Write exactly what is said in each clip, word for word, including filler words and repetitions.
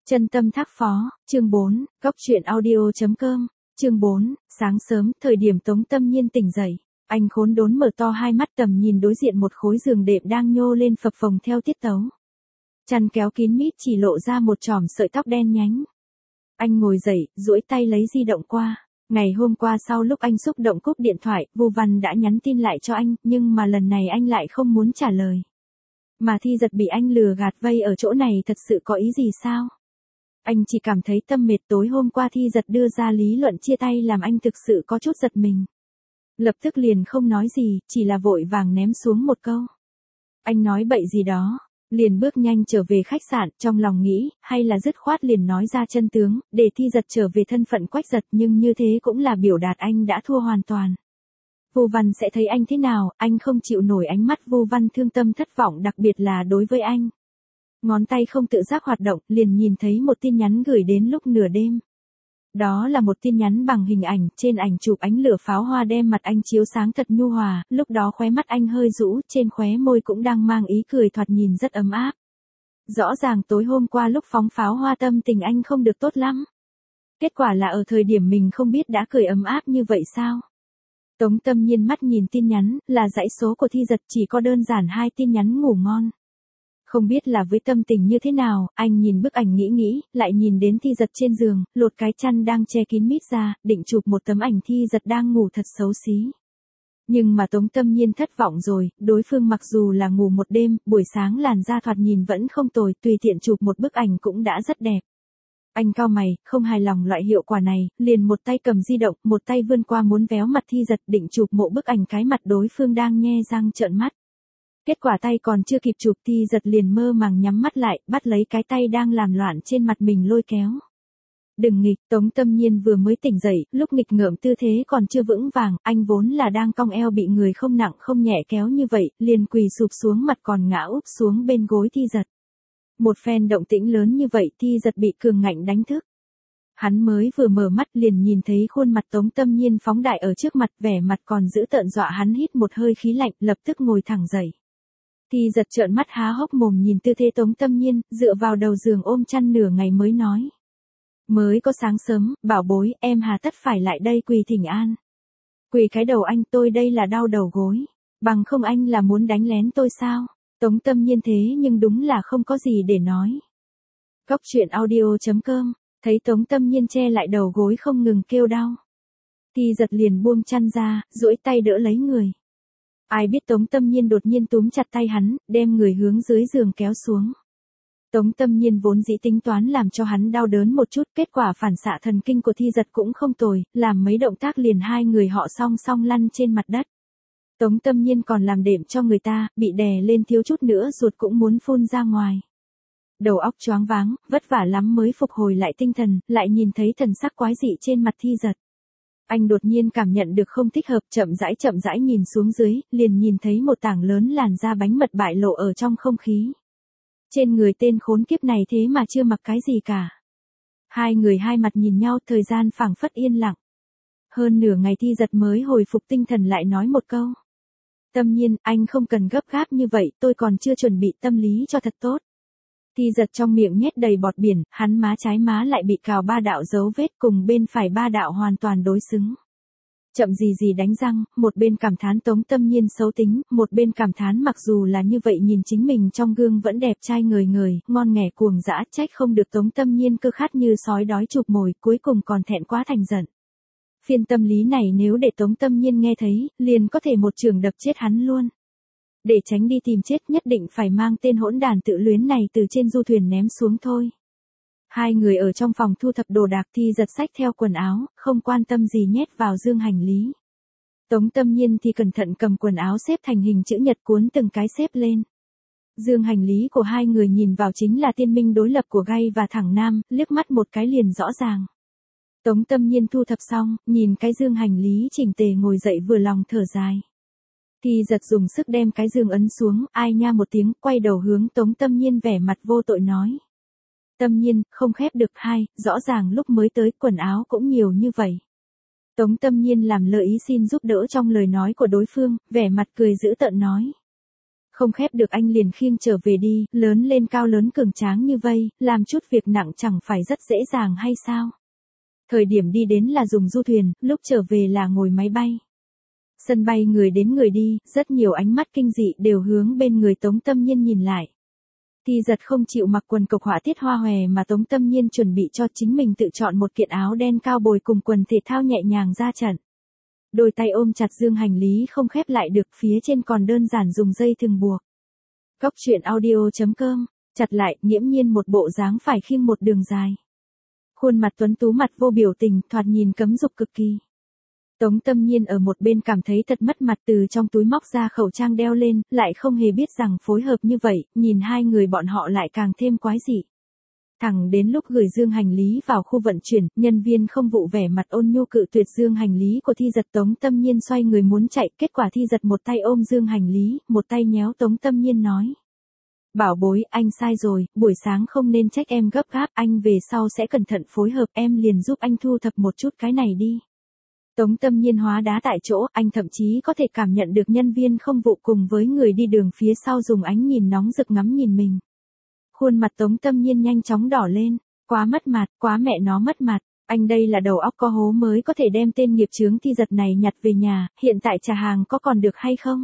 Chân tâm thác phó, chương bốn, góc truyện audio.com, chương bốn, sáng sớm, thời điểm Tống Tâm Nhiên tỉnh dậy, anh khốn đốn mở to hai mắt tầm nhìn đối diện một khối giường đệm đang nhô lên phập phồng theo tiết tấu. Chăn kéo kín mít chỉ lộ ra một chòm sợi tóc đen nhánh. Anh ngồi dậy, duỗi tay lấy di động qua. Ngày hôm qua sau lúc anh xúc động cúp điện thoại, Vu Văn đã nhắn tin lại cho anh, nhưng mà lần này anh lại không muốn trả lời. Mà Thi Giật bị anh lừa gạt vây ở chỗ này thật sự có ý gì sao? Anh chỉ cảm thấy tâm mệt, tối hôm qua Thi Giật đưa ra lý luận chia tay làm anh thực sự có chút giật mình. Lập tức liền không nói gì, chỉ là vội vàng ném xuống một câu. Anh nói bậy gì đó, liền bước nhanh trở về khách sạn, trong lòng nghĩ, hay là dứt khoát liền nói ra chân tướng, để Thi Giật trở về thân phận Quách Giật, nhưng như thế cũng là biểu đạt anh đã thua hoàn toàn. Vu Văn sẽ thấy anh thế nào, anh không chịu nổi ánh mắt Vu Văn thương tâm thất vọng, đặc biệt là đối với anh. Ngón tay không tự giác hoạt động, liền nhìn thấy một tin nhắn gửi đến lúc nửa đêm. Đó là một tin nhắn bằng hình ảnh, trên ảnh chụp ánh lửa pháo hoa đem mặt anh chiếu sáng thật nhu hòa, lúc đó khóe mắt anh hơi rũ, trên khóe môi cũng đang mang ý cười thoạt nhìn rất ấm áp. Rõ ràng tối hôm qua lúc phóng pháo hoa tâm tình anh không được tốt lắm. Kết quả là ở thời điểm mình không biết đã cười ấm áp như vậy sao? Tống Tâm Nhiên mắt nhìn tin nhắn, là dãy số của Thi Giật, chỉ có đơn giản hai tin nhắn ngủ ngon. Không biết là với tâm tình như thế nào, anh nhìn bức ảnh nghĩ nghĩ, lại nhìn đến Thi Giật trên giường, lột cái chăn đang che kín mít ra, định chụp một tấm ảnh Thi Giật đang ngủ thật xấu xí. Nhưng mà Tống Tâm Nhiên thất vọng rồi, đối phương mặc dù là ngủ một đêm, buổi sáng làn da thoạt nhìn vẫn không tồi, tùy tiện chụp một bức ảnh cũng đã rất đẹp. Anh cau mày, không hài lòng loại hiệu quả này, liền một tay cầm di động, một tay vươn qua muốn véo mặt Thi Giật, định chụp một bức ảnh cái mặt đối phương đang nhe răng trợn mắt. Kết quả tay còn chưa kịp chụp Thi Giật liền mơ màng nhắm mắt lại, bắt lấy cái tay đang làm loạn trên mặt mình lôi kéo. Đừng nghịch, Tống Tâm Nhiên vừa mới tỉnh dậy, lúc nghịch ngợm tư thế còn chưa vững vàng, anh vốn là đang cong eo bị người không nặng không nhẹ kéo như vậy, liền quỳ sụp xuống mặt còn ngã úp xuống bên gối Thi Giật. Một phen động tĩnh lớn như vậy Thi Giật bị cường ngạnh đánh thức. Hắn mới vừa mở mắt liền nhìn thấy khuôn mặt Tống Tâm Nhiên phóng đại ở trước mặt, vẻ mặt còn giữ tợn dọa hắn hít một hơi khí lạnh, lập tức ngồi thẳng dậy. Thi Giật trợn mắt há hốc mồm nhìn tư thế Tống Tâm Nhiên, dựa vào đầu giường ôm chăn nửa ngày mới nói. Mới có sáng sớm, bảo bối, em hà tất phải lại đây quỳ thỉnh an. Quỳ cái đầu anh, tôi đây là đau đầu gối. Bằng không anh là muốn đánh lén tôi sao? Tống Tâm Nhiên thế nhưng đúng là không có gì để nói. Góc truyện audio.com, thấy Tống Tâm Nhiên che lại đầu gối không ngừng kêu đau. Thi Giật liền buông chăn ra, duỗi tay đỡ lấy người. Ai biết Tống Tâm Nhiên đột nhiên túm chặt tay hắn, đem người hướng dưới giường kéo xuống. Tống Tâm Nhiên vốn dĩ tính toán làm cho hắn đau đớn một chút, kết quả phản xạ thần kinh của Thi Giật cũng không tồi, làm mấy động tác liền hai người họ song song lăn trên mặt đất. Tống Tâm Nhiên còn làm đệm cho người ta, bị đè lên thiếu chút nữa ruột cũng muốn phun ra ngoài. Đầu óc choáng váng, vất vả lắm mới phục hồi lại tinh thần, lại nhìn thấy thần sắc quái dị trên mặt Thi Giật. Anh đột nhiên cảm nhận được không thích hợp, chậm rãi chậm rãi nhìn xuống dưới, liền nhìn thấy một tảng lớn làn da bánh mật bại lộ ở trong không khí. Trên người tên khốn kiếp này thế mà chưa mặc cái gì cả. Hai người hai mặt nhìn nhau, thời gian phảng phất yên lặng. Hơn nửa ngày Thi Giật mới hồi phục tinh thần lại nói một câu. Tâm Nhiên, anh không cần gấp gáp như vậy, tôi còn chưa chuẩn bị tâm lý cho thật tốt. Thi Giật trong miệng nhét đầy bọt biển, hắn má trái má lại bị cào ba đạo dấu vết, cùng bên phải ba đạo hoàn toàn đối xứng. Chậm gì gì đánh răng, một bên cảm thán Tống Tâm Nhiên xấu tính, một bên cảm thán mặc dù là như vậy nhìn chính mình trong gương vẫn đẹp trai ngời ngời, ngon nghẻ cuồng dã, trách không được Tống Tâm Nhiên cơ khát như sói đói chụp mồi, cuối cùng còn thẹn quá thành giận. Phiên tâm lý này nếu để Tống Tâm Nhiên nghe thấy, liền có thể một trường đập chết hắn luôn. Để tránh đi tìm chết nhất định phải mang tên hỗn đàn tự luyến này từ trên du thuyền ném xuống thôi. Hai người ở trong phòng thu thập đồ đạc, Thi Giật xách theo quần áo, không quan tâm gì nhét vào dương hành lý. Tống Tâm Nhiên thì cẩn thận cầm quần áo xếp thành hình chữ nhật cuốn từng cái xếp lên. Dương hành lý của hai người nhìn vào chính là tiên minh đối lập của gay và thẳng nam, liếc mắt một cái liền rõ ràng. Tống Tâm Nhiên thu thập xong, nhìn cái dương hành lý chỉnh tề ngồi dậy vừa lòng thở dài. Thi Giật dùng sức đem cái dương ấn xuống, ai nha một tiếng, quay đầu hướng Tống Tâm Nhiên vẻ mặt vô tội nói. Tâm Nhiên, không khép được hai, rõ ràng lúc mới tới quần áo cũng nhiều như vậy. Tống Tâm Nhiên làm lợi ý xin giúp đỡ trong lời nói của đối phương, vẻ mặt cười dữ tợn nói. Không khép được anh liền khiêng trở về đi, lớn lên cao lớn cường tráng như vây, làm chút việc nặng chẳng phải rất dễ dàng hay sao? Thời điểm đi đến là dùng du thuyền, lúc trở về là ngồi máy bay. Sân bay người đến người đi, rất nhiều ánh mắt kinh dị đều hướng bên người Tống Tâm Nhiên nhìn lại. Thi Giật không chịu mặc quần cộc họa tiết hoa hòe mà Tống Tâm Nhiên chuẩn bị cho chính mình tự chọn một kiện áo đen cao bồi cùng quần thể thao nhẹ nhàng ra trận. Đôi tay ôm chặt dương hành lý không khép lại được, phía trên còn đơn giản dùng dây thừng buộc. Góc truyện audio chấm com, chặt lại, nghiễm nhiên một bộ dáng phải khiêng một đường dài. Khuôn mặt tuấn tú mặt vô biểu tình, thoạt nhìn cấm dục cực kỳ. Tống Tâm Nhiên ở một bên cảm thấy thật mất mặt, từ trong túi móc ra khẩu trang đeo lên, lại không hề biết rằng phối hợp như vậy, nhìn hai người bọn họ lại càng thêm quái dị. Thẳng đến lúc gửi dương hành lý vào khu vận chuyển, nhân viên không vụ vẻ mặt ôn nhu cự tuyệt dương hành lý của Thi Giật. Tống Tâm Nhiên xoay người muốn chạy, kết quả Thi Giật một tay ôm dương hành lý, một tay nhéo Tống Tâm Nhiên nói. Bảo bối, anh sai rồi, buổi sáng không nên trách em gấp gáp, anh về sau sẽ cẩn thận phối hợp, em liền giúp anh thu thập một chút cái này đi. Tống Tâm Nhiên hóa đá tại chỗ, anh thậm chí có thể cảm nhận được nhân viên không vụ cùng với người đi đường phía sau dùng ánh nhìn nóng rực ngắm nhìn mình. Khuôn mặt Tống Tâm Nhiên nhanh chóng đỏ lên, quá mất mặt, quá mẹ nó mất mặt, anh đây là đầu óc có hố mới có thể đem tên nghiệp chướng Thi Giật này nhặt về nhà, hiện tại trả hàng có còn được hay không?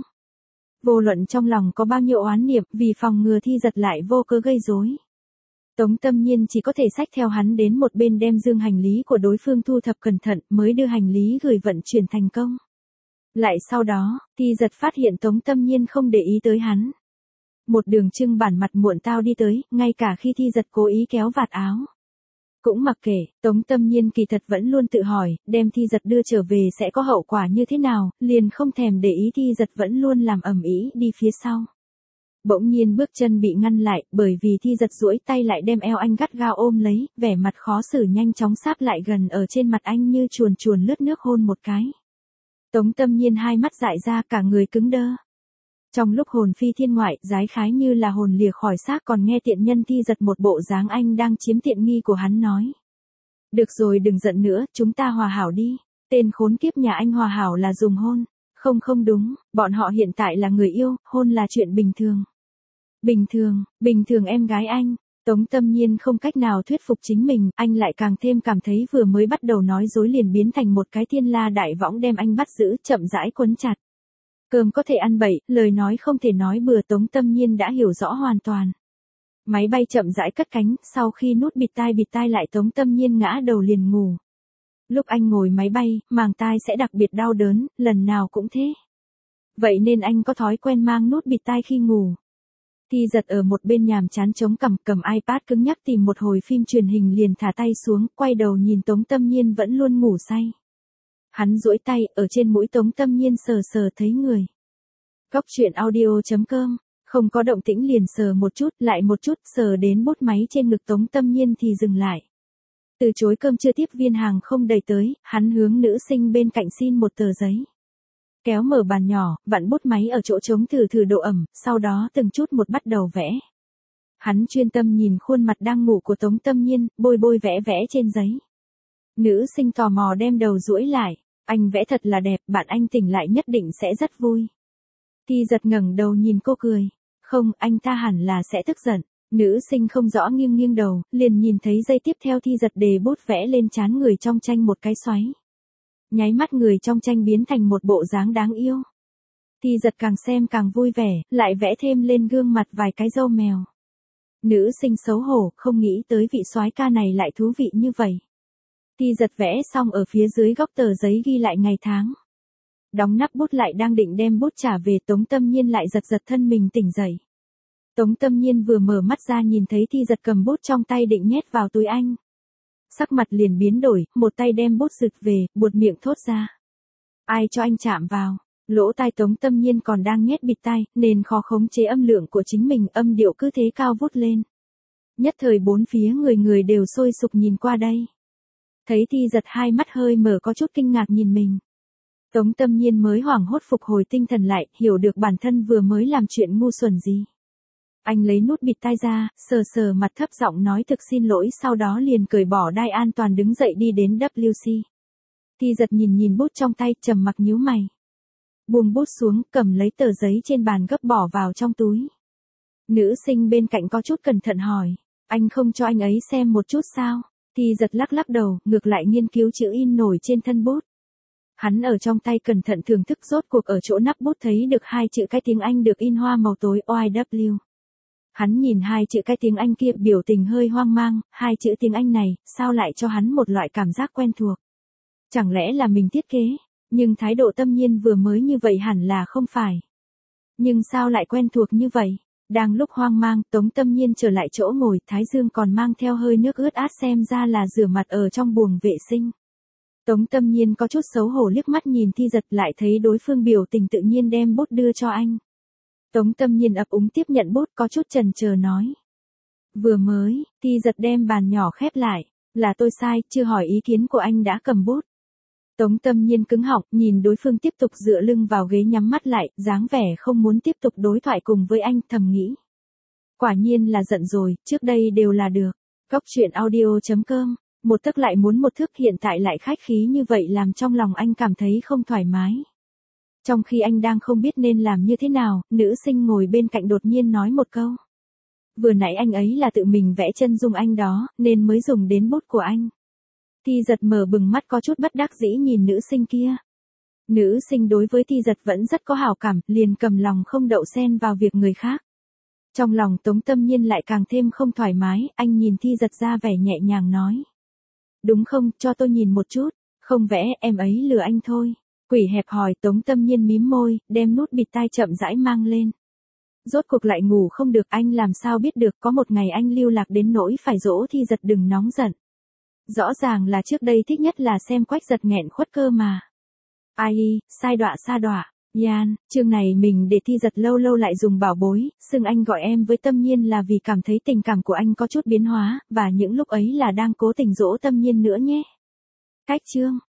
Vô luận trong lòng có bao nhiêu oán niệm, vì phòng ngừa Thi Giật lại vô cớ gây rối, Tống Tâm Nhiên chỉ có thể xách theo hắn đến một bên đem dương hành lý của đối phương thu thập cẩn thận mới đưa hành lý gửi vận chuyển thành công. Lại sau đó, Thi Giật phát hiện Tống Tâm Nhiên không để ý tới hắn. Một đường trưng bản mặt muộn tao đi tới, ngay cả khi Thi Giật cố ý kéo vạt áo. Cũng mặc kệ, Tống Tâm Nhiên kỳ thật vẫn luôn tự hỏi, đem Thi Giật đưa trở về sẽ có hậu quả như thế nào, liền không thèm để ý. Thi Giật vẫn luôn làm ầm ĩ đi phía sau. Bỗng nhiên bước chân bị ngăn lại, bởi vì Thi Giật duỗi tay lại đem eo anh gắt gao ôm lấy, vẻ mặt khó xử nhanh chóng sáp lại gần ở trên mặt anh như chuồn chuồn lướt nước hôn một cái. Tống Tâm Nhiên hai mắt dại ra, cả người cứng đơ. Trong lúc hồn phi thiên ngoại, dái khái như là hồn lìa khỏi xác, còn nghe tiện nhân Thi Giật một bộ dáng anh đang chiếm tiện nghi của hắn nói. Được rồi, đừng giận nữa, chúng ta hòa hảo đi. Tên khốn kiếp nhà anh hòa hảo là dùng hôn. Không không đúng, bọn họ hiện tại là người yêu, hôn là chuyện bình thường. Bình thường, bình thường em gái anh. Tống Tâm Nhiên không cách nào thuyết phục chính mình, anh lại càng thêm cảm thấy vừa mới bắt đầu nói dối liền biến thành một cái thiên la đại võng đem anh bắt giữ, chậm rãi quấn chặt. Cơm có thể ăn bậy, lời nói không thể nói bừa, Tống Tâm Nhiên đã hiểu rõ hoàn toàn. Máy bay chậm rãi cất cánh, sau khi nút bịt tai bịt tai lại Tống Tâm Nhiên ngã đầu liền ngủ. Lúc anh ngồi máy bay, màng tai sẽ đặc biệt đau đớn, lần nào cũng thế. Vậy nên anh có thói quen mang nút bịt tai khi ngủ. Thi Giật ở một bên nhàm chán chống cằm, cầm iPad cứng nhắc tìm một hồi phim truyền hình liền thả tay xuống, quay đầu nhìn Tống Tâm Nhiên vẫn luôn ngủ say. Hắn duỗi tay, ở trên mũi Tống Tâm Nhiên sờ sờ thấy người. Góc truyện audio chấm com, không có động tĩnh liền sờ một chút, lại một chút, sờ đến bút máy trên ngực Tống Tâm Nhiên thì dừng lại. Từ chối cơm trưa tiếp viên hàng không đầy tới, hắn hướng nữ sinh bên cạnh xin một tờ giấy. Kéo mở bàn nhỏ, vặn bút máy ở chỗ trống thử thử độ ẩm, sau đó từng chút một bắt đầu vẽ. Hắn chuyên tâm nhìn khuôn mặt đang ngủ của Tống Tâm Nhiên, bôi bôi vẽ vẽ trên giấy. Nữ sinh tò mò đem đầu duỗi lại, anh vẽ thật là đẹp, bạn anh tỉnh lại nhất định sẽ rất vui. Thi Giật ngẩng đầu nhìn cô cười, không, anh ta hẳn là sẽ tức giận. Nữ sinh không rõ nghiêng nghiêng đầu, liền nhìn thấy giây tiếp theo Thi Giật đề bút vẽ lên trán người trong tranh một cái xoáy. Nháy mắt người trong tranh biến thành một bộ dáng đáng yêu. Thi Giật càng xem càng vui vẻ, lại vẽ thêm lên gương mặt vài cái râu mèo. Nữ sinh xấu hổ, không nghĩ tới vị soái ca này lại thú vị như vậy. Thi Giật vẽ xong ở phía dưới góc tờ giấy ghi lại ngày tháng. Đóng nắp bút lại đang định đem bút trả về, Tống Tâm Nhiên lại giật giật thân mình tỉnh dậy. Tống Tâm Nhiên vừa mở mắt ra nhìn thấy Thi Giật cầm bút trong tay định nhét vào túi anh. Sắc mặt liền biến đổi, một tay đem bút giựt về, buột miệng thốt ra. Ai cho anh chạm vào? Lỗ tai Tống Tâm Nhiên còn đang nhét bịt tai, nên khó khống chế âm lượng của chính mình, âm điệu cứ thế cao vút lên. Nhất thời bốn phía người người đều sôi sục nhìn qua đây. Thấy Thi Giật hai mắt hơi mở có chút kinh ngạc nhìn mình. Tống Tâm Nhiên mới hoảng hốt phục hồi tinh thần lại, hiểu được bản thân vừa mới làm chuyện ngu xuẩn gì. Anh lấy nút bịt tai ra, sờ sờ mặt thấp giọng nói thực xin lỗi, sau đó liền cởi bỏ đai an toàn đứng dậy đi đến vê kép xê. Thi Giật nhìn nhìn bút trong tay, trầm mặc nhíu mày. Buông bút xuống, cầm lấy tờ giấy trên bàn gấp bỏ vào trong túi. Nữ sinh bên cạnh có chút cẩn thận hỏi, anh không cho anh ấy xem một chút sao? Thi giật lắc lắc đầu, ngược lại nghiên cứu chữ in nổi trên thân bút. Hắn ở trong tay cẩn thận thưởng thức, rốt cuộc ở chỗ nắp bút thấy được hai chữ cái tiếng Anh được in hoa màu tối O I W. Hắn nhìn hai chữ cái tiếng Anh kia, biểu tình hơi hoang mang, hai chữ tiếng Anh này, sao lại cho hắn một loại cảm giác quen thuộc? Chẳng lẽ là mình thiết kế? Nhưng thái độ Tâm Nhiên vừa mới như vậy hẳn là không phải. Nhưng sao lại quen thuộc như vậy? Đang lúc hoang mang, Tống Tâm Nhiên trở lại chỗ ngồi, thái dương còn mang theo hơi nước ướt át, xem ra là rửa mặt ở trong buồng vệ sinh. Tống Tâm Nhiên có chút xấu hổ liếc mắt nhìn Thi Giật, lại thấy đối phương biểu tình tự nhiên đem bút đưa cho anh. Tống Tâm Nhiên ấp úng tiếp nhận bút, có chút chần chờ nói. Vừa mới, Thi Giật đem bàn nhỏ khép lại, là tôi sai, chưa hỏi ý kiến của anh đã cầm bút. Tống Tâm Nhiên cứng họng, nhìn đối phương tiếp tục dựa lưng vào ghế nhắm mắt lại, dáng vẻ không muốn tiếp tục đối thoại cùng với anh, thầm nghĩ. Quả nhiên là giận rồi, trước đây đều là được. Cóc truyện audio chấm com, một tức lại muốn một thước, hiện tại lại khách khí như vậy làm trong lòng anh cảm thấy không thoải mái. Trong khi anh đang không biết nên làm như thế nào, nữ sinh ngồi bên cạnh đột nhiên nói một câu. Vừa nãy anh ấy là tự mình vẽ chân dung anh đó, nên mới dùng đến bút của anh. Thi Giật mở bừng mắt, có chút bất đắc dĩ nhìn nữ sinh kia. Nữ sinh đối với Thi Giật vẫn rất có hảo cảm, liền cầm lòng không đậu xen vào việc người khác. Trong lòng Tống Tâm Nhiên lại càng thêm không thoải mái, anh nhìn Thi Giật ra vẻ nhẹ nhàng nói. Đúng không, cho tôi nhìn một chút, không vẽ, em ấy lừa anh thôi. Quỷ hẹp hòi. Tống Tâm Nhiên mím môi, đem nút bịt tai chậm rãi mang lên. Rốt cuộc lại ngủ không được, anh làm sao biết được, có một ngày anh lưu lạc đến nỗi phải dỗ Thi Giật đừng nóng giận. Rõ ràng là trước đây thích nhất là xem Quách Giật nghẹn khuất cơ mà. Ai y, sai đọa xa đọa. Yan, chương này mình để Thi Giật lâu lâu lại dùng bảo bối, xưng anh gọi em với Tâm Nhiên là vì cảm thấy tình cảm của anh có chút biến hóa, và những lúc ấy là đang cố tình dỗ Tâm Nhiên nữa nhé. Cách chương.